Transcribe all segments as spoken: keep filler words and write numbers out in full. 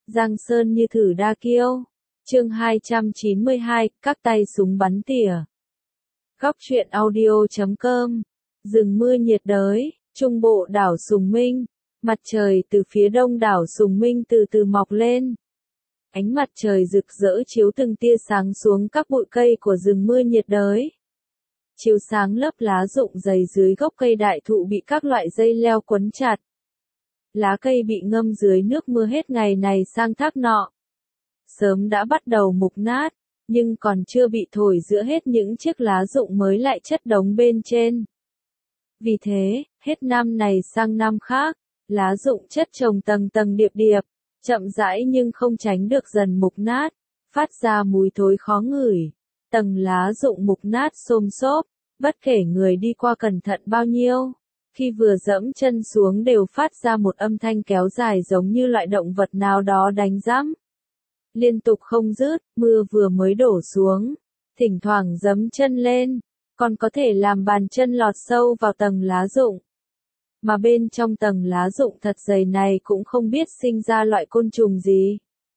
Giang Sơn như thử đa kiêu. Chương hai trăm chín mươi hai, các tay súng bắn tỉa. Góc truyện audio chấm com. Rừng mưa nhiệt đới, trung bộ đảo Sùng Minh. Mặt trời từ phía đông đảo Sùng Minh từ từ mọc lên. Ánh mặt trời rực rỡ chiếu từng tia sáng xuống các bụi cây của rừng mưa nhiệt đới. Chiếu sáng lớp lá rụng dày dưới gốc cây đại thụ bị các loại dây leo quấn chặt. Lá cây bị ngâm dưới nước mưa hết ngày này sang thác nọ. Sớm đã bắt đầu mục nát, nhưng còn chưa bị thổi giữa hết những chiếc lá rụng mới lại chất đống bên trên. Vì thế, hết năm này sang năm khác, lá rụng chất chồng tầng tầng điệp điệp, chậm rãi nhưng không tránh được dần mục nát, phát ra mùi thối khó ngửi. Tầng lá rụng mục nát xôm xốp, bất kể người đi qua cẩn thận bao nhiêu, khi vừa dẫm chân xuống đều phát ra một âm thanh kéo dài giống như loại động vật nào đó đánh giẫm. Liên tục không dứt, mưa vừa mới đổ xuống, thỉnh thoảng giẫm chân lên, còn có thể làm bàn chân lọt sâu vào tầng lá rụng. Mà bên trong tầng lá rụng thật dày này cũng không biết sinh ra loại côn trùng gì.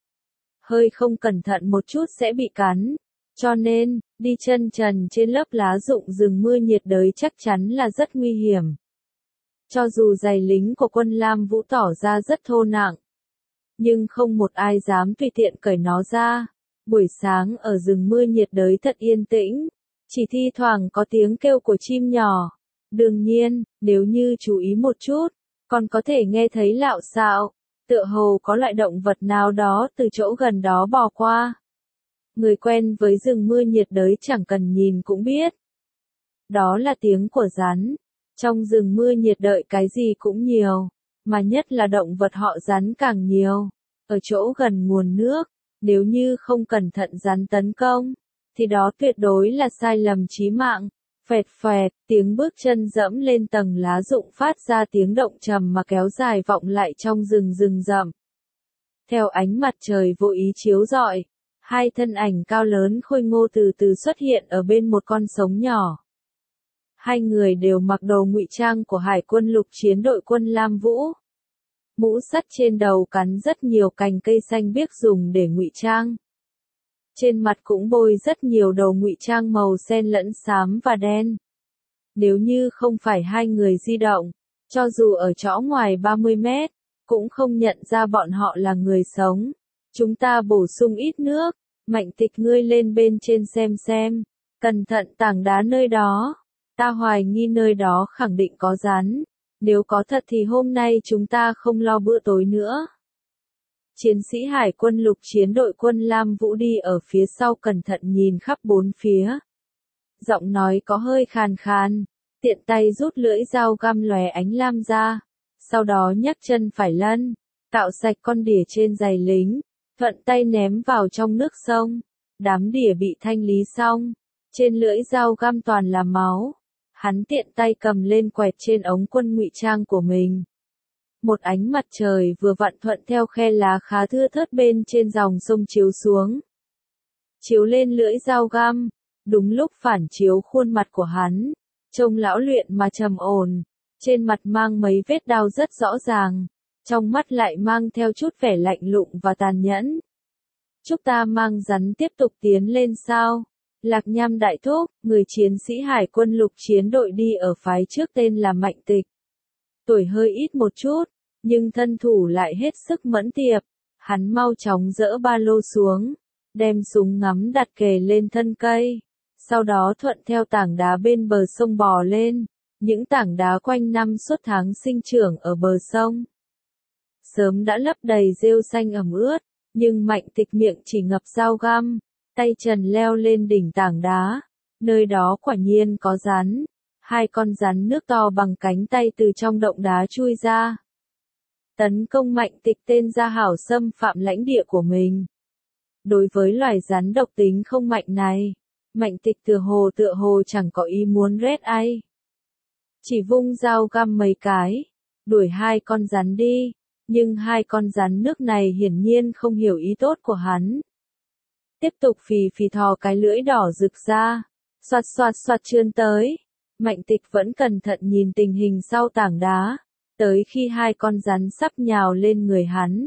Hơi không cẩn thận một chút sẽ bị cắn, cho nên, đi chân trần trên lớp lá rụng rừng mưa nhiệt đới chắc chắn là rất nguy hiểm. Cho dù giày lính của quân Lam Vũ tỏ ra rất thô nặng, nhưng không một ai dám tùy tiện cởi nó ra. Buổi sáng ở rừng mưa nhiệt đới thật yên tĩnh, chỉ thi thoảng có tiếng kêu của chim nhỏ. Đương nhiên, nếu như chú ý một chút, còn có thể nghe thấy lạo xạo, tựa hồ có loại động vật nào đó từ chỗ gần đó bò qua. Người quen với rừng mưa nhiệt đới chẳng cần nhìn cũng biết. Đó là tiếng của rắn. Trong rừng mưa nhiệt đới cái gì cũng nhiều, mà nhất là động vật họ rắn càng nhiều. Ở chỗ gần nguồn nước, nếu như không cẩn thận rắn tấn công, thì đó tuyệt đối là sai lầm chí mạng. Phẹt phẹt, tiếng bước chân dẫm lên tầng lá rụng phát ra tiếng động trầm mà kéo dài vọng lại trong rừng rừng rậm. Theo ánh mặt trời vô ý chiếu rọi, hai thân ảnh cao lớn khôi ngô từ từ xuất hiện ở bên một con sống nhỏ. Hai người đều mặc đồ ngụy trang của Hải quân lục chiến đội quân Lam Vũ. Mũ sắt trên đầu cắn rất nhiều cành cây xanh biếc dùng để ngụy trang. Trên mặt cũng bôi rất nhiều đồ ngụy trang màu xen lẫn xám và đen. Nếu như không phải hai người di động, cho dù ở chỗ ngoài ba mươi mét, cũng không nhận ra bọn họ là người sống. Chúng ta bổ sung ít nước, Mạnh Tịch ngươi lên bên trên xem xem, cẩn thận tảng đá nơi đó. Ta hoài nghi nơi đó khẳng định có rắn, nếu có thật thì hôm nay chúng ta không lo bữa tối nữa. Chiến sĩ Hải quân lục chiến đội quân Lam Vũ đi ở phía sau cẩn thận nhìn khắp bốn phía. Giọng nói có hơi khàn khàn, tiện tay rút lưỡi dao găm lóe ánh lam ra, sau đó nhấc chân phải lăn, cạo sạch con đỉa trên giày lính, thuận tay ném vào trong nước sông. Đám đỉa bị thanh lý xong, trên lưỡi dao găm toàn là máu. Hắn tiện tay cầm lên quẹt trên ống quân ngụy trang của mình. Một ánh mặt trời vừa vặn thuận theo khe lá khá thưa thớt bên trên dòng sông chiếu xuống. Chiếu lên lưỡi dao găm, đúng lúc phản chiếu khuôn mặt của hắn, trông lão luyện mà trầm ổn, trên mặt mang mấy vết đau rất rõ ràng, trong mắt lại mang theo chút vẻ lạnh lùng và tàn nhẫn. Chúc ta mang rắn tiếp tục tiến lên sao? Lạc Nham đại thúc, người chiến sĩ Hải quân lục chiến đội đi ở phái trước tên là Mạnh Tịch. Tuổi hơi ít một chút, nhưng thân thủ lại hết sức mẫn tiệp. Hắn mau chóng dỡ ba lô xuống, đem súng ngắm đặt kề lên thân cây. Sau đó thuận theo tảng đá bên bờ sông bò lên, những tảng đá quanh năm suốt tháng sinh trưởng ở bờ sông. Sớm đã lấp đầy rêu xanh ẩm ướt, nhưng Mạnh Tịch miệng chỉ ngập dao găm. Tay trần leo lên đỉnh tảng đá, nơi đó quả nhiên có rắn. Hai con rắn nước to bằng cánh tay từ trong động đá chui ra. Tấn công Mạnh Tịch tên Gia Hảo xâm phạm lãnh địa của mình. Đối với loài rắn độc tính không mạnh này, Mạnh Tịch tựa hồ tựa hồ chẳng có ý muốn rết ai. Chỉ vung dao găm mấy cái, đuổi hai con rắn đi, nhưng hai con rắn nước này hiển nhiên không hiểu ý tốt của hắn. Tiếp tục phì phì thò cái lưỡi đỏ rực ra, xoạt xoạt xoạt trươn tới. Mạnh Tịch vẫn cẩn thận nhìn tình hình sau tảng đá, tới khi hai con rắn sắp nhào lên người hắn,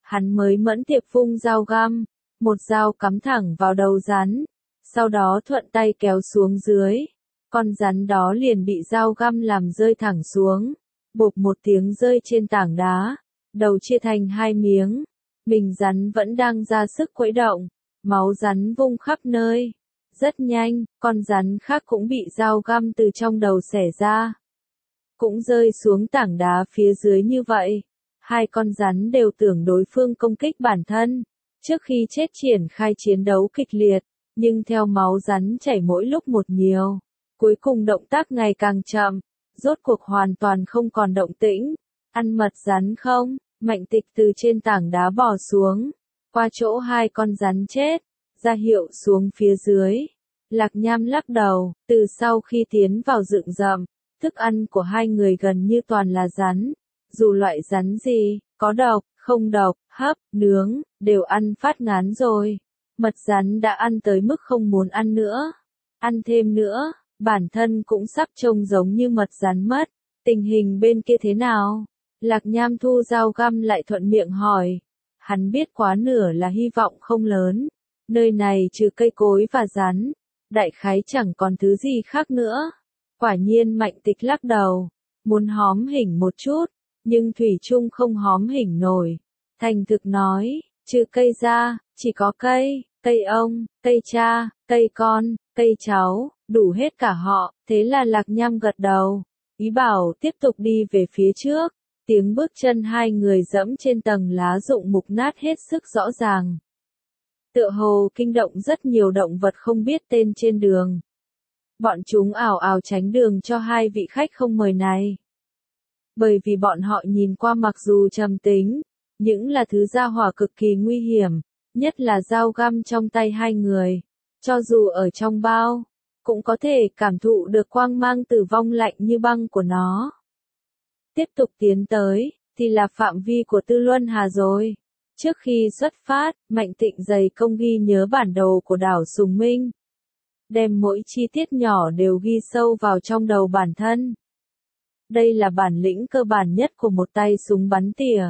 Hắn mới mẫn tiệp vung dao găm, một dao cắm thẳng vào đầu rắn, sau đó thuận tay kéo xuống dưới. Con rắn đó liền bị dao găm làm rơi thẳng xuống, bộp một tiếng rơi trên tảng đá, đầu chia thành hai miếng. Mình rắn vẫn đang ra sức quẫy động, máu rắn vung khắp nơi. Rất nhanh, con rắn khác cũng bị dao găm từ trong đầu xẻ ra, cũng rơi xuống tảng đá phía dưới như vậy. Hai con rắn đều tưởng đối phương công kích bản thân, trước khi chết triển khai chiến đấu kịch liệt, nhưng theo máu rắn chảy mỗi lúc một nhiều, cuối cùng động tác ngày càng chậm, rốt cuộc hoàn toàn không còn động tĩnh. Ăn mật rắn không? Mạnh Tịch từ trên tảng đá bò xuống, qua chỗ hai con rắn chết, ra hiệu xuống phía dưới. Lạc Nham lắc đầu, từ sau khi tiến vào rừng rậm, thức ăn của hai người gần như toàn là rắn. Dù loại rắn gì, có độc, không độc, hấp, nướng, đều ăn phát ngán rồi. Mật rắn đã ăn tới mức không muốn ăn nữa. Ăn thêm nữa, bản thân cũng sắp trông giống như mật rắn mất. Tình hình bên kia thế nào? Lạc Nham thu dao găm lại thuận miệng hỏi. Hắn biết quá nửa là hy vọng không lớn. Nơi này trừ cây cối và rắn, đại khái chẳng còn thứ gì khác nữa. Quả nhiên Mạnh Tịch lắc đầu, muốn hóm hỉnh một chút, nhưng thủy chung không hóm hỉnh nổi. Thành thực nói, trừ cây ra, chỉ có cây, cây ông, cây cha, cây con, cây cháu, đủ hết cả họ. Thế là Lạc Nham gật đầu, ý bảo tiếp tục đi về phía trước. Tiếng bước chân hai người dẫm trên tầng lá rụng mục nát hết sức rõ ràng. Tựa hồ kinh động rất nhiều động vật không biết tên trên đường. Bọn chúng ảo ảo tránh đường cho hai vị khách không mời này. Bởi vì bọn họ nhìn qua mặc dù trầm tính, những là thứ gia hỏa cực kỳ nguy hiểm, nhất là dao găm trong tay hai người. Cho dù ở trong bao, cũng có thể cảm thụ được quang mang tử vong lạnh như băng của nó. Tiếp tục tiến tới, thì là phạm vi của Tư Luân Hà rồi. Trước khi xuất phát, Mạnh Tịnh dày công ghi nhớ bản đồ của đảo Sùng Minh. Đem mỗi chi tiết nhỏ đều ghi sâu vào trong đầu bản thân. Đây là bản lĩnh cơ bản nhất của một tay súng bắn tỉa.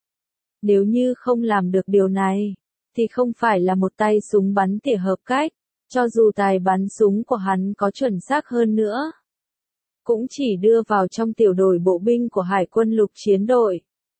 Nếu như không làm được điều này, thì không phải là một tay súng bắn tỉa hợp cách, cho dù tài bắn súng của hắn có chuẩn xác hơn nữa. Cũng chỉ đưa vào trong tiểu đội bộ binh của Hải quân lục chiến đội.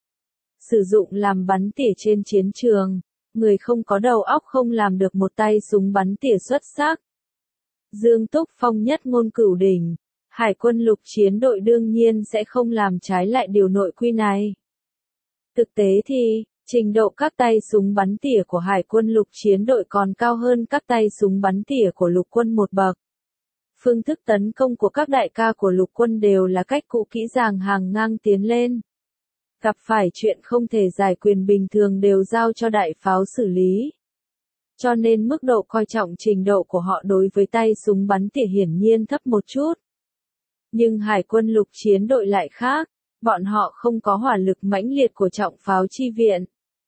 Sử dụng làm bắn tỉa trên chiến trường, người không có đầu óc không làm được một tay súng bắn tỉa xuất sắc. Dương Túc Phong nhất ngôn cửu đỉnh, Hải quân lục chiến đội đương nhiên sẽ không làm trái lại điều nội quy này. Thực tế thì, trình độ các tay súng bắn tỉa của Hải quân lục chiến đội còn cao hơn các tay súng bắn tỉa của lục quân một bậc. Phương thức tấn công của các đại ca của lục quân đều là cách cũ kỹ dàng hàng ngang tiến lên. Gặp phải chuyện không thể giải quyền bình thường đều giao cho đại pháo xử lý. Cho nên mức độ coi trọng trình độ của họ đối với tay súng bắn tỉa hiển nhiên thấp một chút. Nhưng Hải quân lục chiến đội lại khác, bọn họ không có hỏa lực mãnh liệt của trọng pháo chi viện.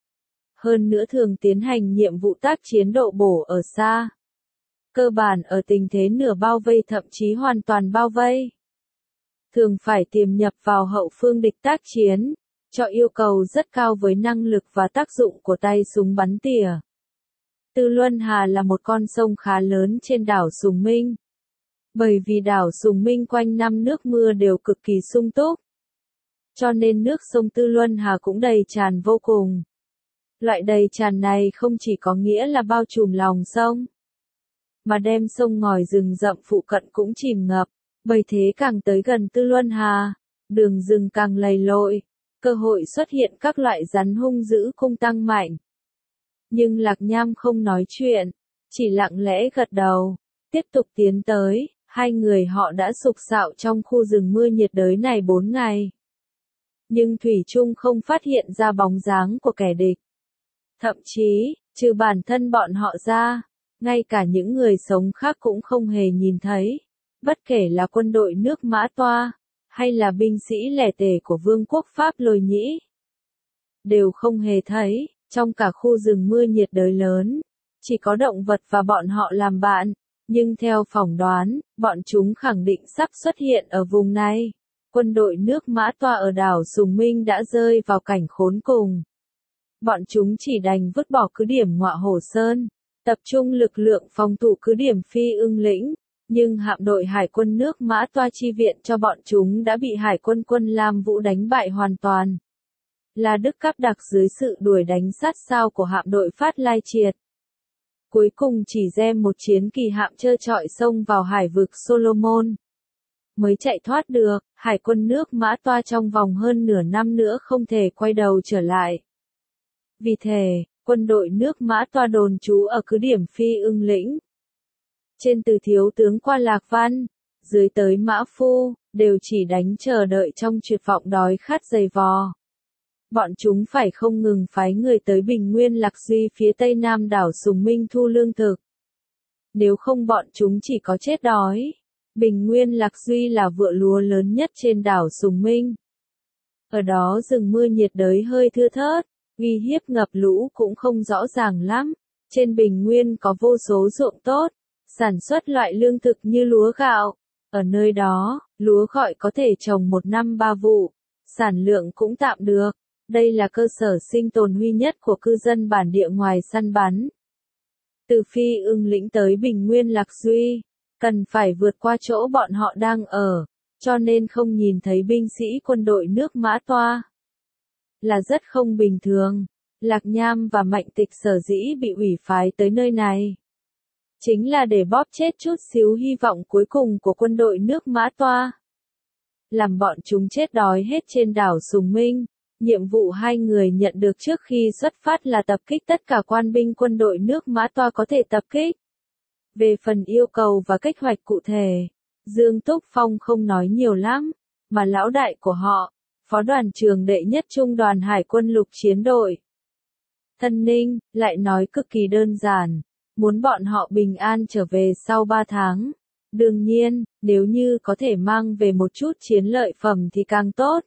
Hơn nữa thường tiến hành nhiệm vụ tác chiến độ bổ ở xa. Cơ bản ở tình thế nửa bao vây thậm chí hoàn toàn bao vây. Thường phải tiềm nhập vào hậu phương địch tác chiến, cho yêu cầu rất cao với năng lực và tác dụng của tay súng bắn tỉa. Tư Luân Hà là một con sông khá lớn trên đảo Sùng Minh. Bởi vì đảo Sùng Minh quanh năm nước mưa đều cực kỳ sung túc. Cho nên nước sông Tư Luân Hà cũng đầy tràn vô cùng. Loại đầy tràn này không chỉ có nghĩa là bao trùm lòng sông, mà đem sông ngòi rừng rậm phụ cận cũng chìm ngập. Bởi thế càng tới gần Tư Luân Hà, đường rừng càng lầy lội, cơ hội xuất hiện các loại rắn hung dữ cũng tăng mạnh. Nhưng Lạc Nham không nói chuyện, chỉ lặng lẽ gật đầu, tiếp tục tiến tới. Hai người họ đã sục sạo trong khu rừng mưa nhiệt đới này bốn ngày. Nhưng Thủy Trung không phát hiện ra bóng dáng của kẻ địch. Thậm chí, trừ bản thân bọn họ ra, ngay cả những người sống khác cũng không hề nhìn thấy. Bất kể là quân đội nước Mã Toa, hay là binh sĩ lẻ tẻ của Vương quốc Pháp Lôi Nhĩ, đều không hề thấy. Trong cả khu rừng mưa nhiệt đới lớn, chỉ có động vật và bọn họ làm bạn. Nhưng theo phỏng đoán, bọn chúng khẳng định sắp xuất hiện ở vùng này. Quân đội nước Mã Toa ở đảo Sùng Minh đã rơi vào cảnh khốn cùng. bọn chúng chỉ đành vứt bỏ cứ điểm Ngọa Hổ Sơn, tập trung lực lượng phòng thủ cứ điểm Phi Ưng Lĩnh, nhưng hạm đội hải quân nước Mã Toa chi viện cho bọn chúng đã bị hải quân quân Lam Vũ đánh bại hoàn toàn. La Đức Cáp Đặc dưới sự đuổi đánh sát sao của hạm đội Phát Lai Triệt. Cuối cùng chỉ gem một chiến kỳ hạm trơ trọi xông vào hải vực Solomon. Mới chạy thoát được, hải quân nước Mã Toa trong vòng hơn nửa năm nữa không thể quay đầu trở lại. Vì thế, quân đội nước Mã Toa đồn trú ở cứ điểm Phi Ưng Lĩnh. Trên từ thiếu tướng qua Lạc Văn, dưới tới Mã Phu, đều chỉ đánh chờ đợi trong tuyệt vọng đói khát dày vò. Bọn chúng phải không ngừng phái người tới Bình Nguyên Lạc Duy phía tây nam đảo Sùng Minh thu lương thực. Nếu không bọn chúng chỉ có chết đói. Bình Nguyên Lạc Duy là vựa lúa lớn nhất trên đảo Sùng Minh. Ở đó rừng mưa nhiệt đới hơi thưa thớt, uy hiếp ngập lũ cũng không rõ ràng lắm. Trên Bình Nguyên có vô số ruộng tốt, sản xuất loại lương thực như lúa gạo. Ở nơi đó, lúa gọi có thể trồng một năm ba vụ, sản lượng cũng tạm được. Đây là cơ sở sinh tồn duy nhất của cư dân bản địa ngoài săn bắn. Từ Phi Ưng Lĩnh tới Bình Nguyên Lạc Duy, cần phải vượt qua chỗ bọn họ đang ở, cho nên không nhìn thấy binh sĩ quân đội nước Mã Toa. Là rất không bình thường, Lạc Nham và Mạnh Tịch sở dĩ bị ủy phái tới nơi này. Chính là để bóp chết chút xíu hy vọng cuối cùng của quân đội nước Mã Toa. Làm bọn chúng chết đói hết trên đảo Sùng Minh. Nhiệm vụ hai người nhận được trước khi xuất phát là tập kích tất cả quan binh quân đội nước Mã Toa có thể tập kích. Về phần yêu cầu và kế hoạch cụ thể, Dương Túc Phong không nói nhiều lắm, mà lão đại của họ, phó đoàn trưởng đệ nhất trung đoàn hải quân lục chiến đội Thân Ninh, lại nói cực kỳ đơn giản, muốn bọn họ bình an trở về sau ba tháng. Đương nhiên, nếu như có thể mang về một chút chiến lợi phẩm thì càng tốt.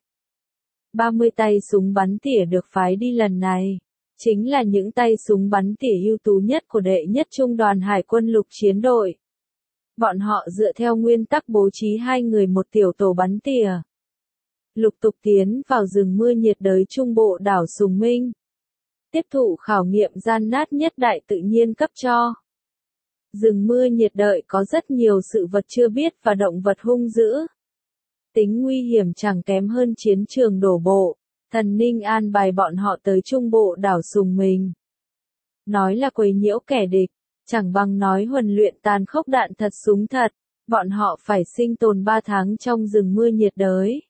ba mươi tay súng bắn tỉa được phái đi lần này, chính là những tay súng bắn tỉa ưu tú nhất của đệ nhất trung đoàn hải quân lục chiến đội. Bọn họ dựa theo nguyên tắc bố trí hai người một tiểu tổ bắn tỉa. Lục tục tiến vào rừng mưa nhiệt đới trung bộ đảo Sùng Minh. Tiếp thụ khảo nghiệm gian nát nhất đại tự nhiên cấp cho. Rừng mưa nhiệt đới có rất nhiều sự vật chưa biết và động vật hung dữ. Tính nguy hiểm chẳng kém hơn chiến trường đổ bộ, Thần Ninh an bài bọn họ tới trung bộ đảo Sùng Minh. Nói là quấy nhiễu kẻ địch, chẳng bằng nói huấn luyện tàn khốc đạn thật súng thật, bọn họ phải sinh tồn ba tháng trong rừng mưa nhiệt đới.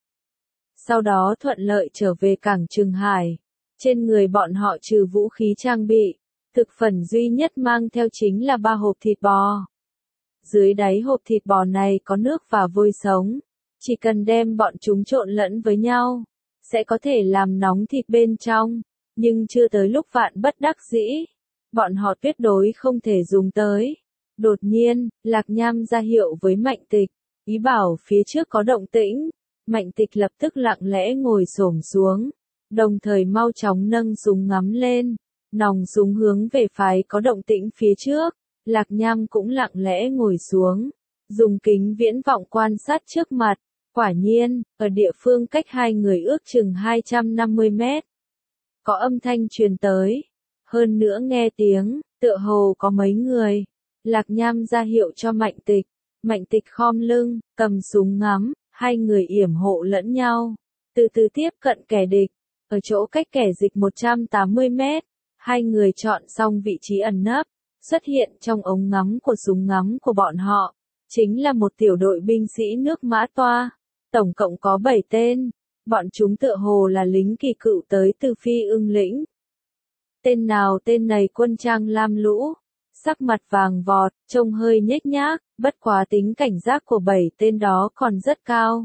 Sau đó thuận lợi trở về cảng Trường Hải, trên người bọn họ trừ vũ khí trang bị, thực phẩm duy nhất mang theo chính là ba hộp thịt bò. Dưới đáy hộp thịt bò này có nước và vôi sống. Chỉ cần đem bọn chúng trộn lẫn với nhau, sẽ có thể làm nóng thịt bên trong, nhưng chưa tới lúc vạn bất đắc dĩ. Bọn họ tuyệt đối không thể dùng tới. Đột nhiên, Lạc Nham ra hiệu với Mạnh Tịch, ý bảo phía trước có động tĩnh. Mạnh Tịch lập tức lặng lẽ ngồi xổm xuống, đồng thời mau chóng nâng súng ngắm lên, nòng súng hướng về phái có động tĩnh phía trước. Lạc Nham cũng lặng lẽ ngồi xuống, dùng kính viễn vọng quan sát trước mặt. Quả nhiên, ở địa phương cách hai người ước chừng hai trăm năm mươi mét, có âm thanh truyền tới. Hơn nữa nghe tiếng, tựa hồ có mấy người. Lạc Nham ra hiệu cho Mạnh Tịch. Mạnh Tịch khom lưng, cầm súng ngắm, hai người yểm hộ lẫn nhau. Từ từ tiếp cận kẻ địch. Ở chỗ cách kẻ địch một trăm tám mươi mét, hai người chọn xong vị trí ẩn nấp. Xuất hiện trong ống ngắm của súng ngắm của bọn họ. Chính là một tiểu đội binh sĩ nước Mã Toa. Tổng cộng có bảy tên, bọn chúng tựa hồ là lính kỳ cựu tới từ Phi Ưng Lĩnh. Tên nào tên này quân trang lam lũ, sắc mặt vàng vọt, trông hơi nhếch nhác, bất quá tính cảnh giác của bảy tên đó còn rất cao.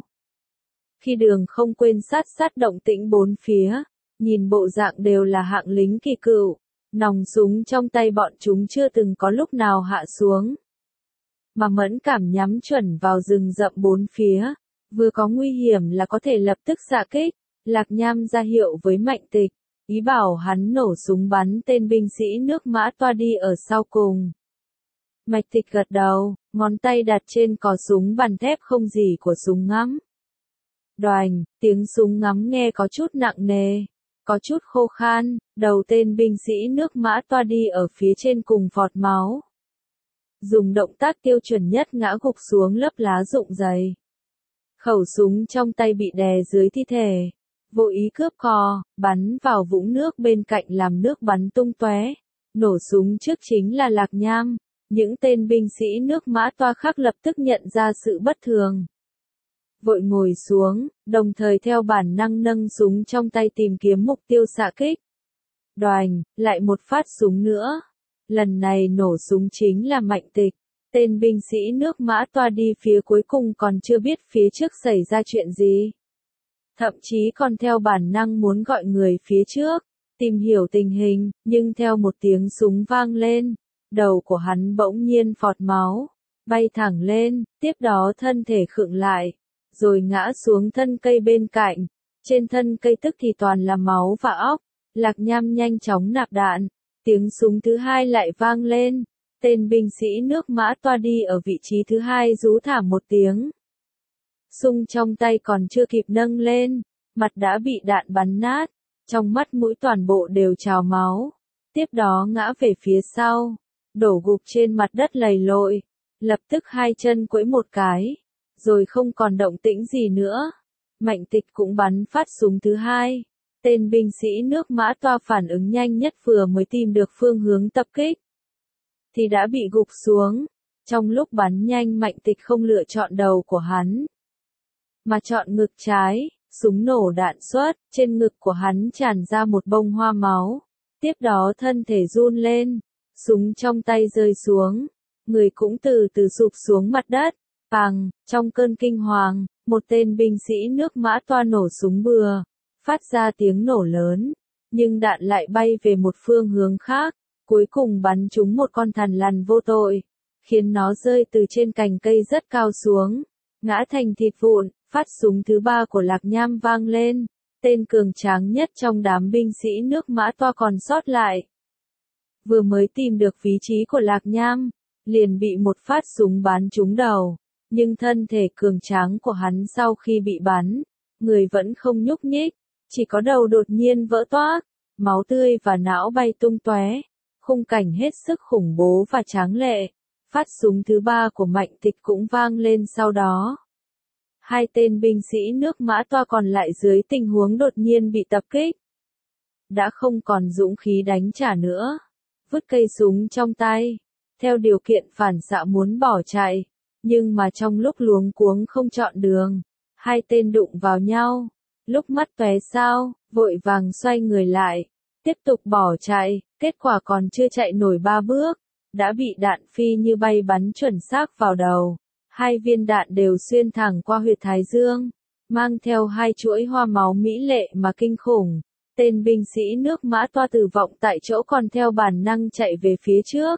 Khi đường không quên sát sát động tĩnh bốn phía, nhìn bộ dạng đều là hạng lính kỳ cựu, nòng súng trong tay bọn chúng chưa từng có lúc nào hạ xuống. Mà mẫn cảm nhắm chuẩn vào rừng rậm bốn phía. Vừa có nguy hiểm là có thể lập tức xạ kích. Lạc Nham ra hiệu với Mạnh Tịch, ý bảo hắn nổ súng bắn tên binh sĩ nước Mã Toa đi ở sau cùng. Mạnh Tịch gật đầu, ngón tay đặt trên cò súng bàn thép không gì của súng ngắm. Đoành, tiếng súng ngắm nghe có chút nặng nề. có chút khô khan, đầu tên binh sĩ nước Mã Toa đi ở phía trên cùng phọt máu. Dùng động tác tiêu chuẩn nhất ngã gục xuống lớp lá rụng dày. Khẩu súng trong tay bị đè dưới thi thể, vô ý cướp cò, bắn vào vũng nước bên cạnh làm nước bắn tung tóe. Nổ súng trước chính là Lạc Nham, những tên binh sĩ nước Mã Toa khác lập tức nhận ra sự bất thường. Vội ngồi xuống, đồng thời theo bản năng nâng súng trong tay tìm kiếm mục tiêu xạ kích. Đoành, lại một phát súng nữa. Lần này nổ súng chính là Mạnh Tịch. Tên binh sĩ nước Mã Toa đi phía cuối cùng còn chưa biết phía trước xảy ra chuyện gì. Thậm chí còn theo bản năng muốn gọi người phía trước, tìm hiểu tình hình, nhưng theo một tiếng súng vang lên, đầu của hắn bỗng nhiên phọt máu, bay thẳng lên, tiếp đó thân thể khựng lại, rồi ngã xuống thân cây bên cạnh. Trên thân cây tức thì toàn là máu và óc. Lạc Nham nhanh chóng nạp đạn, tiếng súng thứ hai lại vang lên. Tên binh sĩ nước Mã Toa đi ở vị trí thứ hai rú thảm một tiếng. Súng trong tay còn chưa kịp nâng lên, mặt đã bị đạn bắn nát, trong mắt mũi toàn bộ đều trào máu. Tiếp đó ngã về phía sau, đổ gục trên mặt đất lầy lội, lập tức hai chân quẫy một cái, rồi không còn động tĩnh gì nữa. Mạnh Tịch cũng bắn phát súng thứ hai. Tên binh sĩ nước Mã Toa phản ứng nhanh nhất vừa mới tìm được phương hướng tập kích, thì đã bị gục xuống. Trong lúc bắn nhanh Mạnh Tịch không lựa chọn đầu của hắn, mà chọn ngực trái, súng nổ đạn xuất, trên ngực của hắn tràn ra một bông hoa máu. Tiếp đó thân thể run lên, súng trong tay rơi xuống, người cũng từ từ sụp xuống mặt đất. Bàng, trong cơn kinh hoàng, một tên binh sĩ nước Mã Toa nổ súng bừa, phát ra tiếng nổ lớn, nhưng đạn lại bay về một phương hướng khác, cuối cùng bắn trúng một con thằn lằn vô tội, khiến nó rơi từ trên cành cây rất cao xuống, ngã thành thịt vụn. Phát súng thứ ba của Lạc Nham vang lên, tên cường tráng nhất trong đám binh sĩ nước Mã Toa còn sót lại. Vừa mới tìm được vị trí của Lạc Nham, liền bị một phát súng bắn trúng đầu, nhưng thân thể cường tráng của hắn sau khi bị bắn, người vẫn không nhúc nhích, chỉ có đầu đột nhiên vỡ toác, máu tươi và não bay tung tóe, khung cảnh hết sức khủng bố và tráng lệ. Phát súng thứ ba của Mạnh Tịch cũng vang lên sau đó. Hai tên binh sĩ nước Mã Toa còn lại dưới tình huống đột nhiên bị tập kích, đã không còn dũng khí đánh trả nữa, vứt cây súng trong tay, theo điều kiện phản xạ muốn bỏ chạy, nhưng mà trong lúc luống cuống không chọn đường, hai tên đụng vào nhau, lúc mắt tóe sao, vội vàng xoay người lại, tiếp tục bỏ chạy, kết quả còn chưa chạy nổi ba bước, đã bị đạn phi như bay bắn chuẩn xác vào đầu. Hai viên đạn đều xuyên thẳng qua huyệt thái dương, mang theo hai chuỗi hoa máu mỹ lệ mà kinh khủng. Tên binh sĩ nước Mã Toa tử vong tại chỗ còn theo bản năng chạy về phía trước.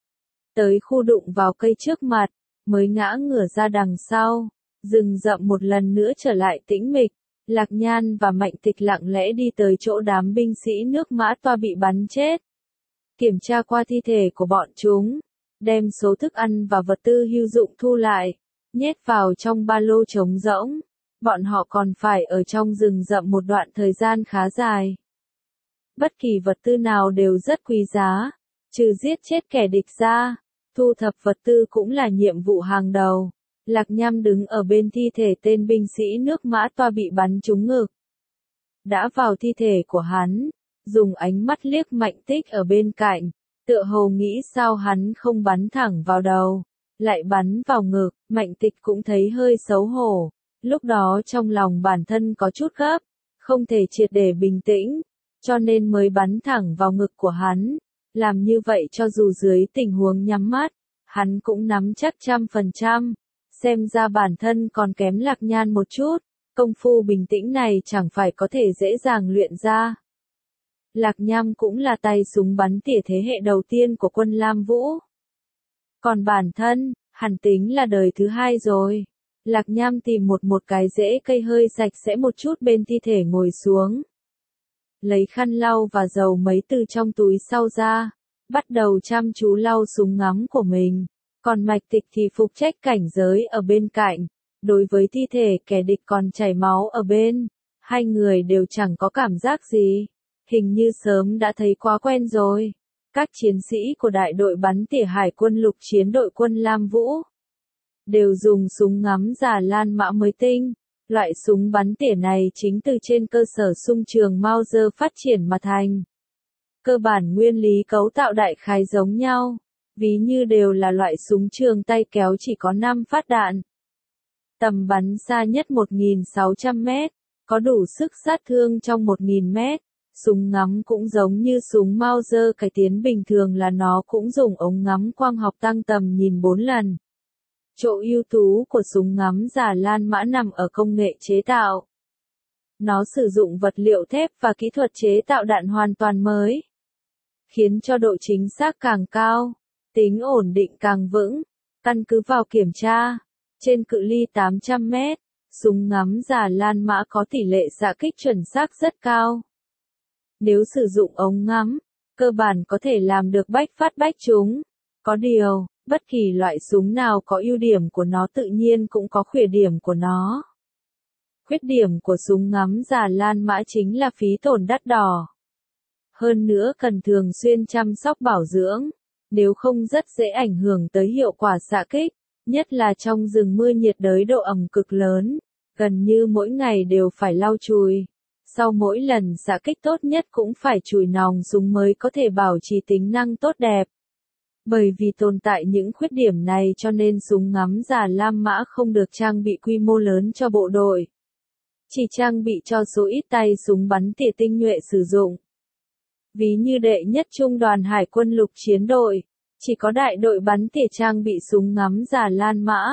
Tới khu đụng vào cây trước mặt, mới ngã ngửa ra đằng sau. Rừng rậm một lần nữa trở lại tĩnh mịch. Lạc Nhan và Mạnh Tịch lặng lẽ đi tới chỗ đám binh sĩ nước Mã Toa bị bắn chết. Kiểm tra qua thi thể của bọn chúng, đem số thức ăn và vật tư hữu dụng thu lại, nhét vào trong ba lô trống rỗng. Bọn họ còn phải ở trong rừng rậm một đoạn thời gian khá dài. Bất kỳ vật tư nào đều rất quý giá, trừ giết chết kẻ địch ra, thu thập vật tư cũng là nhiệm vụ hàng đầu. Lạc Nham đứng ở bên thi thể tên binh sĩ nước Mã Toa bị bắn trúng ngực. Đã vào thi thể của hắn, dùng ánh mắt liếc Mạnh Tích ở bên cạnh, tựa hồ nghĩ sao hắn không bắn thẳng vào đầu, lại bắn vào ngực. Mạnh Tịch cũng thấy hơi xấu hổ, lúc đó trong lòng bản thân có chút gấp, không thể triệt để bình tĩnh, cho nên mới bắn thẳng vào ngực của hắn. Làm như vậy cho dù dưới tình huống nhắm mắt, hắn cũng nắm chắc trăm phần trăm. Xem ra bản thân còn kém Lạc Nhan một chút, công phu bình tĩnh này chẳng phải có thể dễ dàng luyện ra. Lạc Nham cũng là tay súng bắn tỉa thế hệ đầu tiên của quân Lam Vũ. Còn bản thân, hẳn tính là đời thứ hai rồi. Lạc Nham tìm một một cái rễ cây hơi sạch sẽ một chút bên thi thể ngồi xuống. Lấy khăn lau và dầu mấy từ trong túi sau ra, bắt đầu chăm chú lau súng ngắm của mình. Còn Mạch Tịch thì phục trách cảnh giới ở bên cạnh. Đối với thi thể kẻ địch còn chảy máu ở bên, hai người đều chẳng có cảm giác gì. hình như sớm đã thấy quá quen rồi. Các chiến sĩ của đại đội bắn tỉa hải quân lục chiến đội quân Lam Vũ đều dùng súng ngắm già Lan Mã mới tinh. Loại súng bắn tỉa này chính từ trên cơ sở xung trường Mauser phát triển mà thành. Cơ bản nguyên lý cấu tạo đại khái giống nhau, ví như đều là loại súng trường tay kéo chỉ có năm phát đạn. Tầm bắn xa nhất một nghìn sáu trăm mét, có đủ sức sát thương trong một nghìn mét. Súng ngắm cũng giống như súng Mauser cải tiến bình thường là nó cũng dùng ống ngắm quang học tăng tầm nhìn bốn lần. Chỗ ưu tú của súng ngắm già Lan Mã nằm ở công nghệ chế tạo. Nó sử dụng vật liệu thép và kỹ thuật chế tạo đạn hoàn toàn mới, khiến cho độ chính xác càng cao, tính ổn định càng vững. Căn cứ vào kiểm tra, trên cự ly tám trăm mét, súng ngắm già Lan Mã có tỷ lệ xạ kích chuẩn xác rất cao. Nếu sử dụng ống ngắm, cơ bản có thể làm được bách phát bách trúng. Có điều, bất kỳ loại súng nào có ưu điểm của nó tự nhiên cũng có khuyết điểm của nó. Khuyết điểm của súng ngắm già Lan Mã chính là phí tổn đắt đỏ. Hơn nữa cần thường xuyên chăm sóc bảo dưỡng, nếu không rất dễ ảnh hưởng tới hiệu quả xạ kích, nhất là trong rừng mưa nhiệt đới độ ẩm cực lớn, gần như mỗi ngày đều phải lau chùi. Sau mỗi lần xạ kích tốt nhất cũng phải chùi nòng súng mới có thể bảo trì tính năng tốt đẹp. Bởi vì tồn tại những khuyết điểm này cho nên súng ngắm già Lam Mã không được trang bị quy mô lớn cho bộ đội. Chỉ trang bị cho số ít tay súng bắn tỉa tinh nhuệ sử dụng. Ví như đệ nhất trung đoàn hải quân lục chiến đội, chỉ có đại đội bắn tỉa trang bị súng ngắm già Lan Mã.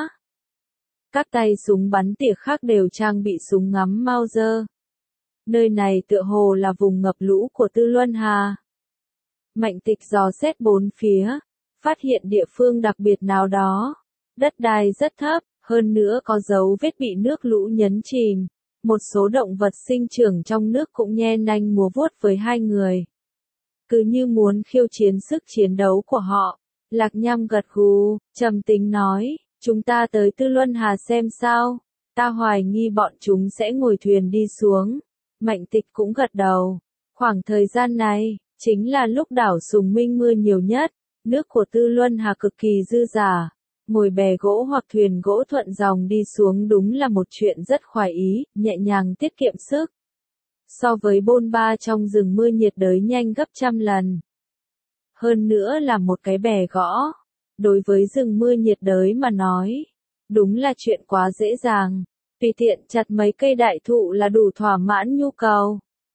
Các tay súng bắn tỉa khác đều trang bị súng ngắm Mauser. Nơi này tựa hồ là vùng ngập lũ của Tư Luân Hà. Mạnh Tịch dò xét bốn phía, phát hiện địa phương đặc biệt nào đó. Đất đai rất thấp, hơn nữa có dấu vết bị nước lũ nhấn chìm. Một số động vật sinh trưởng trong nước cũng nhe nanh múa vuốt với hai người. Cứ như muốn khiêu chiến sức chiến đấu của họ. Lạc Nham gật gù, trầm tính nói, chúng ta tới Tư Luân Hà xem sao. Ta hoài nghi bọn chúng sẽ ngồi thuyền đi xuống. Mạnh Tịch cũng gật đầu. Khoảng thời gian này, chính là lúc đảo Sùng Minh mưa nhiều nhất. Nước của Tư Luân Hà cực kỳ dư dả. Ngồi bè gỗ hoặc thuyền gỗ thuận dòng đi xuống đúng là một chuyện rất khoái ý, nhẹ nhàng tiết kiệm sức. So với bôn ba trong rừng mưa nhiệt đới nhanh gấp trăm lần. Hơn nữa là một cái bè gõ. Đối với rừng mưa nhiệt đới mà nói, đúng là chuyện quá dễ dàng. Tùy tiện chặt mấy cây đại thụ là đủ thỏa mãn nhu cầu.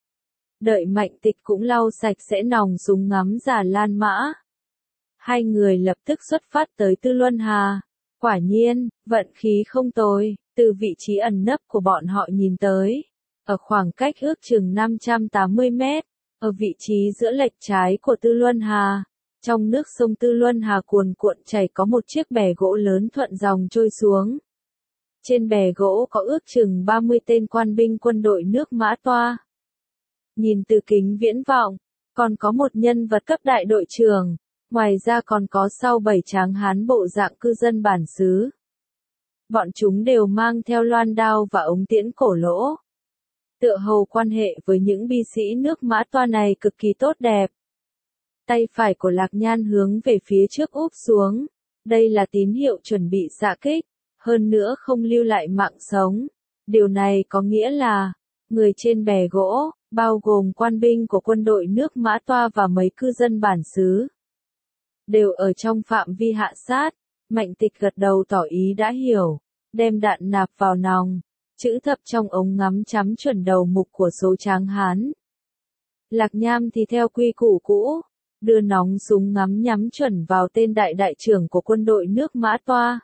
Đợi Mạnh Tịch cũng lau sạch sẽ nòng súng ngắm già Lan Mã. Hai người lập tức xuất phát tới Tư Luân Hà. Quả nhiên, vận khí không tồi, từ vị trí ẩn nấp của bọn họ nhìn tới. Ở khoảng cách ước chừng năm trăm tám mươi mét, ở vị trí giữa lệch trái của Tư Luân Hà, trong nước sông Tư Luân Hà cuồn cuộn chảy có một chiếc bè gỗ lớn thuận dòng trôi xuống. Trên bè gỗ có ước chừng ba mươi tên quan binh quân đội nước Mã Toa. Nhìn từ kính viễn vọng, còn có một nhân vật cấp đại đội trưởng, ngoài ra còn có sau bảy tráng hán bộ dạng cư dân bản xứ. Bọn chúng đều mang theo loan đao và ống tiễn cổ lỗ. Tựa hồ quan hệ với những binh sĩ nước Mã Toa này cực kỳ tốt đẹp. Tay phải của Lạc Nhan hướng về phía trước úp xuống. Đây là tín hiệu chuẩn bị xạ kích, hơn nữa không lưu lại mạng sống. Điều này có nghĩa là, người trên bè gỗ, bao gồm quan binh của quân đội nước Mã Toa và mấy cư dân bản xứ, đều ở trong phạm vi hạ sát. Mạnh Tịch gật đầu tỏ ý đã hiểu, đem đạn nạp vào nòng, chữ thập trong ống ngắm chắm chuẩn đầu mục của số tráng hán. Lạc Nham thì theo quy củ cũ, đưa nòng súng ngắm nhắm chuẩn vào tên đại đại trưởng của quân đội nước Mã Toa.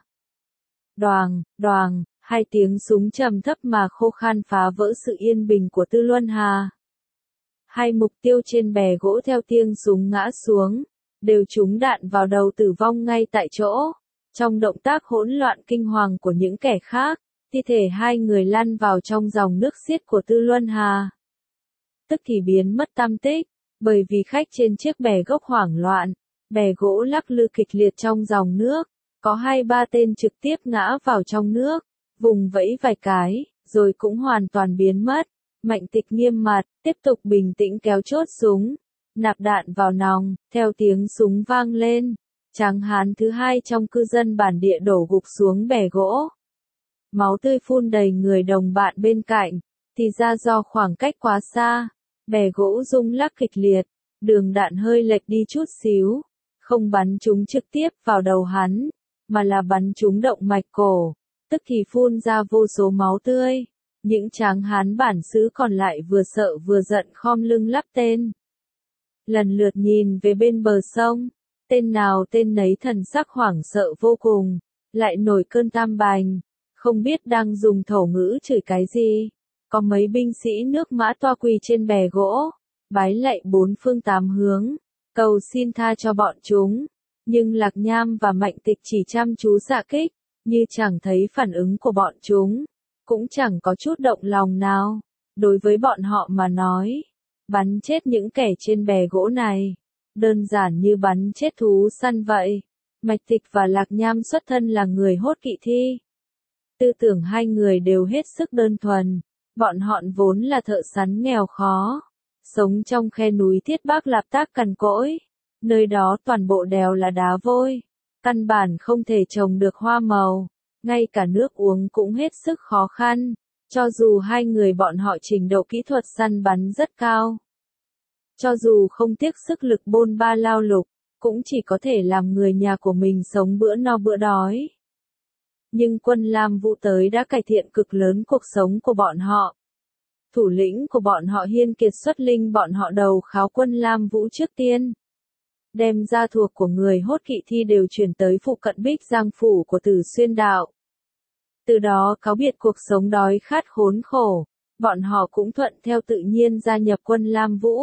Đoàng, đoàng, hai tiếng súng trầm thấp mà khô khan phá vỡ sự yên bình của Tư Luân Hà. Hai mục tiêu trên bè gỗ theo tiếng súng ngã xuống, đều trúng đạn vào đầu tử vong ngay tại chỗ. Trong động tác hỗn loạn kinh hoàng của những kẻ khác, thi thể hai người lăn vào trong dòng nước xiết của Tư Luân Hà. Tức thì biến mất tăm tích, bởi vì khách trên chiếc bè gốc hoảng loạn, bè gỗ lắc lư kịch liệt trong dòng nước, có hai ba tên trực tiếp ngã vào trong nước, vùng vẫy vài cái, rồi cũng hoàn toàn biến mất. Mạnh Tịch nghiêm mặt, tiếp tục bình tĩnh kéo chốt súng, nạp đạn vào nòng, theo tiếng súng vang lên. Tráng hán thứ hai trong cư dân bản địa đổ gục xuống bè gỗ. Máu tươi phun đầy người đồng bạn bên cạnh, thì ra do khoảng cách quá xa, bè gỗ rung lắc kịch liệt, đường đạn hơi lệch đi chút xíu, không bắn trúng trực tiếp vào đầu hắn, mà là bắn trúng động mạch cổ, tức thì phun ra vô số máu tươi. Những tráng hán bản xứ còn lại vừa sợ vừa giận khom lưng lắp tên. Lần lượt nhìn về bên bờ sông, tên nào tên nấy thần sắc hoảng sợ vô cùng, lại nổi cơn tam bành, không biết đang dùng thổ ngữ chửi cái gì. Có mấy binh sĩ nước Mã toa quỳ trên bè gỗ, bái lạy bốn phương tám hướng, cầu xin tha cho bọn chúng, nhưng Lạc Nham và Mạnh Tịch chỉ chăm chú xạ kích, như chẳng thấy phản ứng của bọn chúng, cũng chẳng có chút động lòng nào. Đối với bọn họ mà nói, bắn chết những kẻ trên bè gỗ này, đơn giản như bắn chết thú săn vậy. Mạch Tịch và Lạc Nham xuất thân là người hốt kỵ thi. Tư tưởng hai người đều hết sức đơn thuần, bọn họ vốn là thợ sắn nghèo khó, sống trong khe núi Thiết Bác Lạp Tác cằn cỗi, nơi đó toàn bộ đều là đá vôi, căn bản không thể trồng được hoa màu, ngay cả nước uống cũng hết sức khó khăn, cho dù hai người bọn họ trình độ kỹ thuật săn bắn rất cao. Cho dù không tiếc sức lực bôn ba lao lục, cũng chỉ có thể làm người nhà của mình sống bữa no bữa đói. Nhưng quân Lam Vũ tới đã cải thiện cực lớn cuộc sống của bọn họ. Thủ lĩnh của bọn họ Hiên Kiệt xuất linh bọn họ đầu kháo quân Lam Vũ trước tiên. Đem gia thuộc của người hốt kỵ thi đều chuyển tới phụ cận Bích Giang phủ của Tử Xuyên Đạo. Từ đó cáo biệt cuộc sống đói khát khốn khổ, bọn họ cũng thuận theo tự nhiên gia nhập quân Lam Vũ.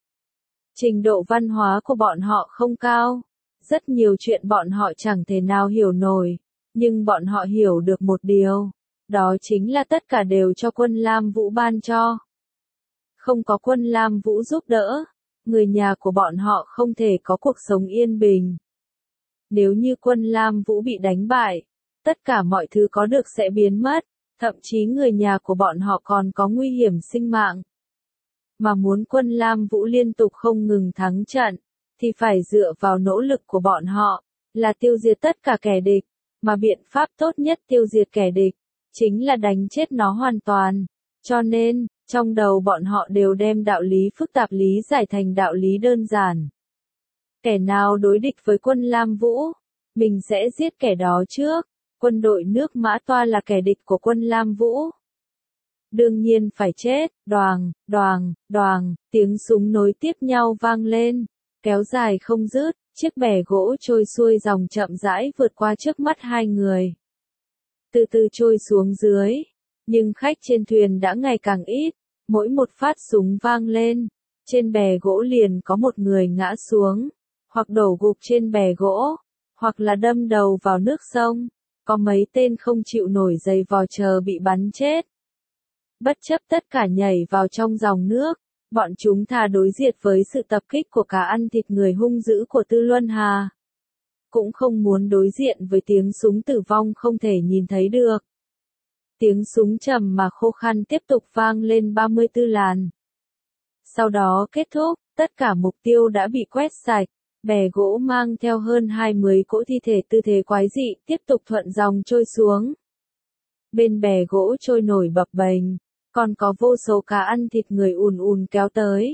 Trình độ văn hóa của bọn họ không cao, rất nhiều chuyện bọn họ chẳng thể nào hiểu nổi, nhưng bọn họ hiểu được một điều, đó chính là tất cả đều cho quân Lam Vũ ban cho. Không có quân Lam Vũ giúp đỡ, người nhà của bọn họ không thể có cuộc sống yên bình. Nếu như quân Lam Vũ bị đánh bại, tất cả mọi thứ có được sẽ biến mất, thậm chí người nhà của bọn họ còn có nguy hiểm sinh mạng. Mà muốn quân Lam Vũ liên tục không ngừng thắng trận, thì phải dựa vào nỗ lực của bọn họ, là tiêu diệt tất cả kẻ địch, mà biện pháp tốt nhất tiêu diệt kẻ địch, chính là đánh chết nó hoàn toàn. Cho nên, trong đầu bọn họ đều đem đạo lý phức tạp lý giải thành đạo lý đơn giản. Kẻ nào đối địch với quân Lam Vũ, mình sẽ giết kẻ đó trước. Quân đội nước Mã Toa là kẻ địch của quân Lam Vũ. Đương nhiên phải chết. Đoàng, đoàng, đoàng, tiếng súng nối tiếp nhau vang lên, kéo dài không dứt, chiếc bè gỗ trôi xuôi dòng chậm rãi vượt qua trước mắt hai người. Từ từ trôi xuống dưới, nhưng khách trên thuyền đã ngày càng ít, mỗi một phát súng vang lên, trên bè gỗ liền có một người ngã xuống, hoặc đổ gục trên bè gỗ, hoặc là đâm đầu vào nước sông, có mấy tên không chịu nổi giày vò chờ bị bắn chết. Bất chấp tất cả nhảy vào trong dòng nước, bọn chúng thà đối diệt với sự tập kích của cá ăn thịt người hung dữ của Tư Luân Hà. Cũng không muốn đối diện với tiếng súng tử vong không thể nhìn thấy được. Tiếng súng trầm mà khô khan tiếp tục vang lên ba mươi tư làn. Sau đó kết thúc, tất cả mục tiêu đã bị quét sạch, bè gỗ mang theo hơn hai mươi cỗ thi thể tư thế quái dị tiếp tục thuận dòng trôi xuống. Bên bè gỗ trôi nổi bập bềnh, còn có vô số cá ăn thịt người ùn ùn kéo tới.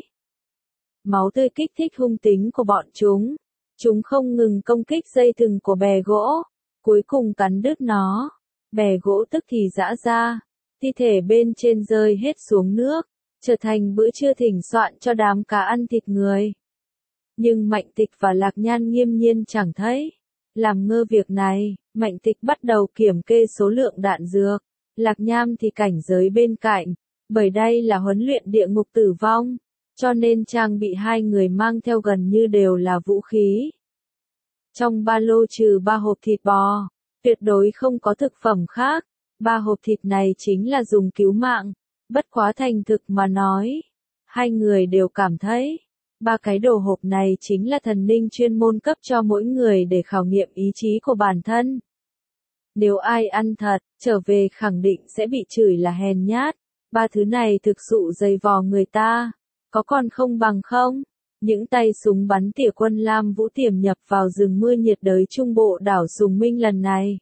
Máu tươi kích thích hung tính của bọn chúng. Chúng không ngừng công kích dây thừng của bè gỗ, cuối cùng cắn đứt nó. Bè gỗ tức thì giã ra, thi thể bên trên rơi hết xuống nước, trở thành bữa trưa thỉnh soạn cho đám cá ăn thịt người. Nhưng Mạnh Tịch và Lạc Nhan nghiêm nhiên chẳng thấy. Làm ngơ việc này, Mạnh Tịch bắt đầu kiểm kê số lượng đạn dược, Lạc Nham thì cảnh giới bên cạnh, bởi đây là huấn luyện địa ngục tử vong, cho nên trang bị hai người mang theo gần như đều là vũ khí. Trong ba lô trừ ba hộp thịt bò, tuyệt đối không có thực phẩm khác, ba hộp thịt này chính là dùng cứu mạng, bất quá thành thực mà nói. Hai người đều cảm thấy, ba cái đồ hộp này chính là thần ninh chuyên môn cấp cho mỗi người để khảo nghiệm ý chí của bản thân. Nếu ai ăn thật, trở về khẳng định sẽ bị chửi là hèn nhát, Ba thứ này thực sự dày vò người ta, có còn không bằng không? Những tay súng bắn tỉa quân Lam Vũ tiềm nhập vào rừng mưa nhiệt đới trung bộ đảo Sùng Minh lần này.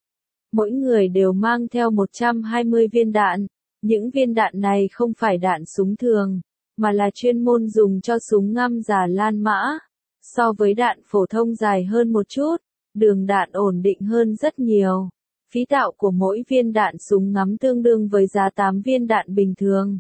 Mỗi người đều mang theo một trăm hai mươi viên đạn, những viên đạn này không phải đạn súng thường, mà là chuyên môn dùng cho súng ngăm già Lan Mã. So với đạn phổ thông dài hơn một chút, đường đạn ổn định hơn rất nhiều. Phí tạo của mỗi viên đạn súng ngắm tương đương với giá tám viên đạn bình thường.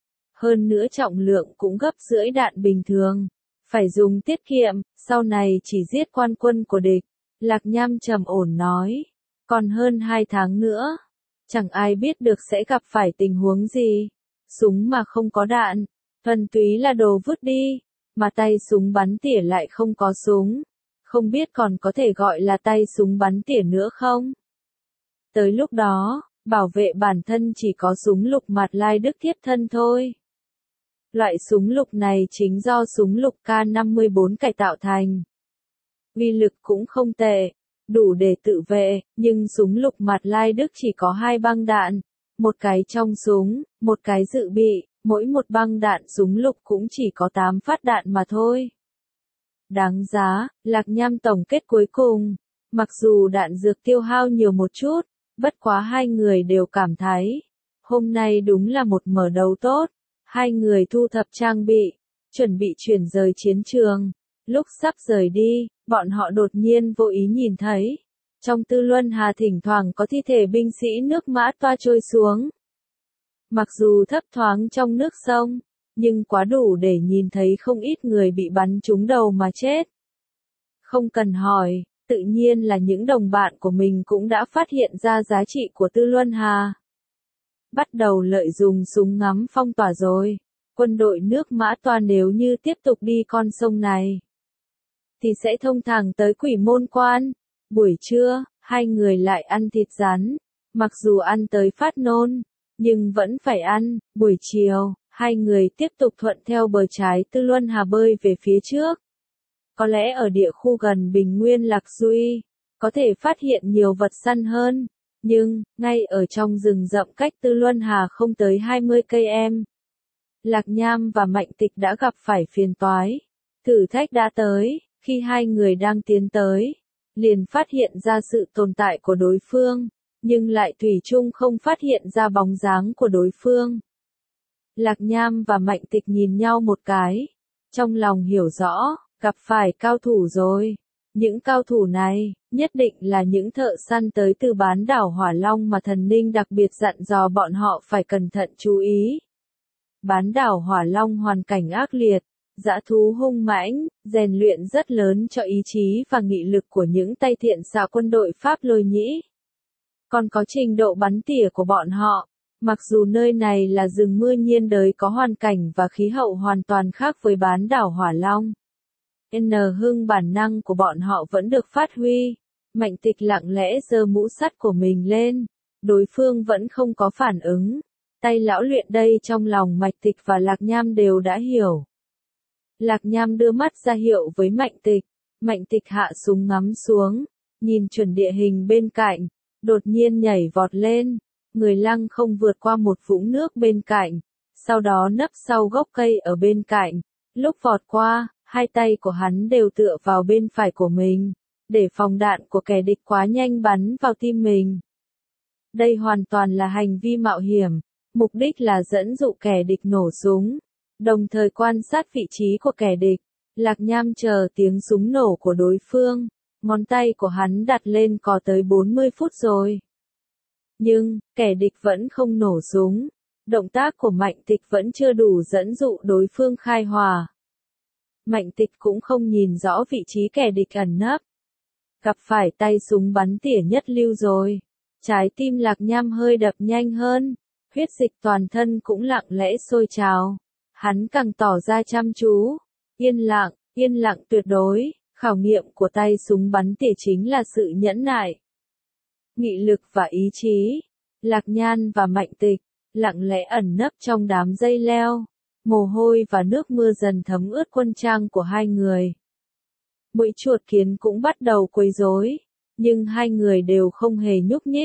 Hơn nữa trọng lượng cũng gấp rưỡi đạn bình thường. Phải dùng tiết kiệm, sau này chỉ giết quan quân của địch. Lạc Nham trầm ổn nói. Còn hơn hai tháng nữa. Chẳng ai biết được sẽ gặp phải tình huống gì. Súng mà không có đạn, thuần túy là đồ vứt đi. Mà tay súng bắn tỉa lại không có súng. Không biết còn có thể gọi là tay súng bắn tỉa nữa không? Tới lúc đó, bảo vệ bản thân chỉ có súng lục Mạt Lai Đức thiếp thân thôi. Loại súng lục này chính do súng lục K năm mươi bốn cải tạo thành. Uy lực cũng không tệ, đủ để tự vệ, nhưng súng lục Mạt Lai Đức chỉ có hai băng đạn, một cái trong súng, một cái dự bị, mỗi một băng đạn súng lục cũng chỉ có tám phát đạn mà thôi. Đáng giá, Lạc Nham tổng kết cuối cùng, mặc dù đạn dược tiêu hao nhiều một chút, bất quá hai người đều cảm thấy, hôm nay đúng là một mở đầu tốt. Hai người thu thập trang bị, chuẩn bị chuyển rời chiến trường. Lúc sắp rời đi, bọn họ đột nhiên vô ý nhìn thấy. Trong Tư Luân Hà thỉnh thoảng có thi thể binh sĩ nước Mã toa trôi xuống. Mặc dù thấp thoáng trong nước sông, nhưng quá đủ để nhìn thấy không ít người bị bắn trúng đầu mà chết. Không cần hỏi, tự nhiên là những đồng bạn của mình cũng đã phát hiện ra giá trị của Tư Luân Hà. Bắt đầu lợi dụng súng ngắm phong tỏa rồi. Quân đội nước Mã toa nếu như tiếp tục đi con sông này, thì sẽ thông thẳng tới Quỷ Môn Quan. Buổi trưa, hai người lại ăn thịt rắn. Mặc dù ăn tới phát nôn, nhưng vẫn phải ăn. Buổi chiều, hai người tiếp tục thuận theo bờ trái Tư Luân Hà bơi về phía trước. Có lẽ ở địa khu gần Bình Nguyên Lạc Duy, có thể phát hiện nhiều vật săn hơn. Nhưng, ngay ở trong rừng rậm cách Tư Luân Hà không tới hai mươi cây em, Lạc Nham và Mạnh Tịch đã gặp phải phiền toái. Thử thách đã tới, khi hai người đang tiến tới, liền phát hiện ra sự tồn tại của đối phương, nhưng lại thủy chung không phát hiện ra bóng dáng của đối phương. Lạc Nham và Mạnh Tịch nhìn nhau một cái, trong lòng hiểu rõ, gặp phải cao thủ rồi. Những cao thủ này, nhất định là những thợ săn tới từ bán đảo Hỏa Long mà thần ninh đặc biệt dặn dò bọn họ phải cẩn thận chú ý. Bán đảo Hỏa Long hoàn cảnh ác liệt, dã thú hung mãnh, rèn luyện rất lớn cho ý chí và nghị lực của những tay thiện xạ quân đội Pháp Lôi Nhĩ. Còn có trình độ bắn tỉa của bọn họ, mặc dù nơi này là rừng mưa nhiên đới có hoàn cảnh và khí hậu hoàn toàn khác với bán đảo Hỏa Long. N hưng bản năng của bọn họ vẫn được phát huy. Mạnh Tịch lặng lẽ giơ mũ sắt của mình lên. Đối phương vẫn không có phản ứng. Tay lão luyện đây trong lòng Mạnh Tịch và Lạc Nham đều đã hiểu. Lạc Nham đưa mắt ra hiệu với Mạnh Tịch. Mạnh Tịch hạ súng ngắm xuống, nhìn chuẩn địa hình bên cạnh, đột nhiên nhảy vọt lên. Người lăng không vượt qua một vũng nước bên cạnh, sau đó nấp sau gốc cây ở bên cạnh. Lúc vọt qua, hai tay của hắn đều tựa vào bên phải của mình, để phòng đạn của kẻ địch quá nhanh bắn vào tim mình. Đây hoàn toàn là hành vi mạo hiểm, mục đích là dẫn dụ kẻ địch nổ súng, đồng thời quan sát vị trí của kẻ địch. Lạc Nham chờ tiếng súng nổ của đối phương, ngón tay của hắn đặt lên có tới bốn mươi phút rồi. Nhưng, kẻ địch vẫn không nổ súng, động tác của Mạnh Tịch vẫn chưa đủ dẫn dụ đối phương khai hỏa. Mạnh Tịch cũng không nhìn rõ vị trí kẻ địch ẩn nấp. Gặp phải tay súng bắn tỉa nhất lưu rồi. Trái tim Lạc Nham hơi đập nhanh hơn, huyết dịch toàn thân cũng lặng lẽ sôi trào. Hắn càng tỏ ra chăm chú, yên lặng, yên lặng tuyệt đối. Khảo nghiệm của tay súng bắn tỉa chính là sự nhẫn nại, nghị lực và ý chí. Lạc Nhan và Mạnh Tịch lặng lẽ ẩn nấp trong đám dây leo. Mồ hôi và nước mưa dần thấm ướt quân trang của hai người. Muỗi chuột kiến cũng bắt đầu quấy rối, nhưng hai người đều không hề nhúc nhích,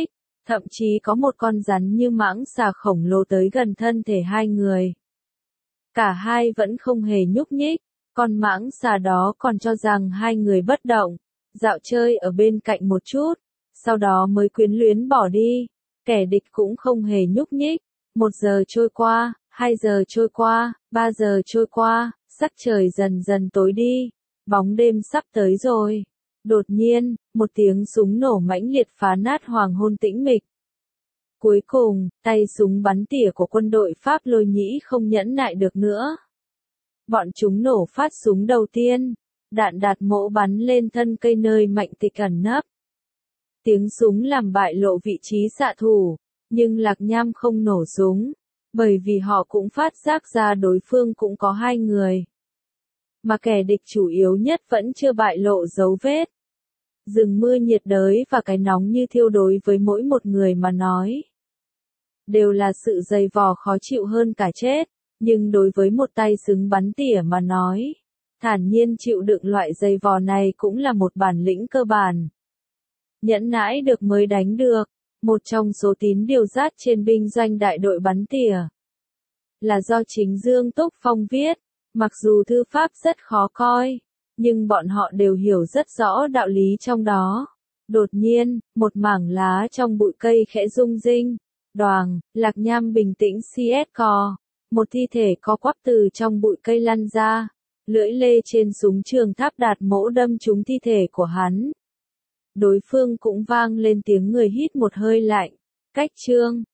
Thậm chí có một con rắn như mãng xà khổng lồ tới gần thân thể hai người. Cả hai vẫn không hề nhúc nhích, con mãng xà đó còn cho rằng hai người bất động, dạo chơi ở bên cạnh một chút, sau đó mới quyến luyến bỏ đi. Kẻ địch cũng không hề nhúc nhích. Một giờ trôi qua, hai giờ trôi qua, ba giờ trôi qua, sắc trời dần dần tối đi, bóng đêm sắp tới rồi. Đột nhiên, một tiếng súng nổ mãnh liệt phá nát hoàng hôn tĩnh mịch. Cuối cùng, tay súng bắn tỉa của quân đội Pháp Lôi Nhĩ không nhẫn nại được nữa. Bọn chúng nổ phát súng đầu tiên, đạn đạt mỗ bắn lên thân cây nơi Mạnh Tịch ẩn nấp. Tiếng súng làm bại lộ vị trí xạ thủ, nhưng Lạc Nham không nổ súng, bởi vì họ cũng phát giác ra đối phương cũng có hai người. Mà kẻ địch chủ yếu nhất vẫn chưa bại lộ dấu vết. Rừng mưa nhiệt đới và cái nóng như thiêu đối với mỗi một người mà nói, đều là sự dày vò khó chịu hơn cả chết, nhưng đối với một tay súng bắn tỉa mà nói, thản nhiên chịu đựng loại dày vò này cũng là một bản lĩnh cơ bản. Nhẫn nãi được mới đánh được, một trong số tín điều rát trên binh doanh đại đội bắn tỉa, là do chính Dương Túc Phong viết, mặc dù thư pháp rất khó coi, nhưng bọn họ đều hiểu rất rõ đạo lý trong đó. Đột nhiên, một mảng lá trong bụi cây khẽ rung rinh, đoàng, Lạc Nham bình tĩnh xê ét co, một thi thể co quắp từ trong bụi cây lăn ra, lưỡi lê trên súng trường tháp đạt mỗ đâm trúng thi thể của hắn. Đối phương cũng vang lên tiếng người hít một hơi lạnh. Cách chương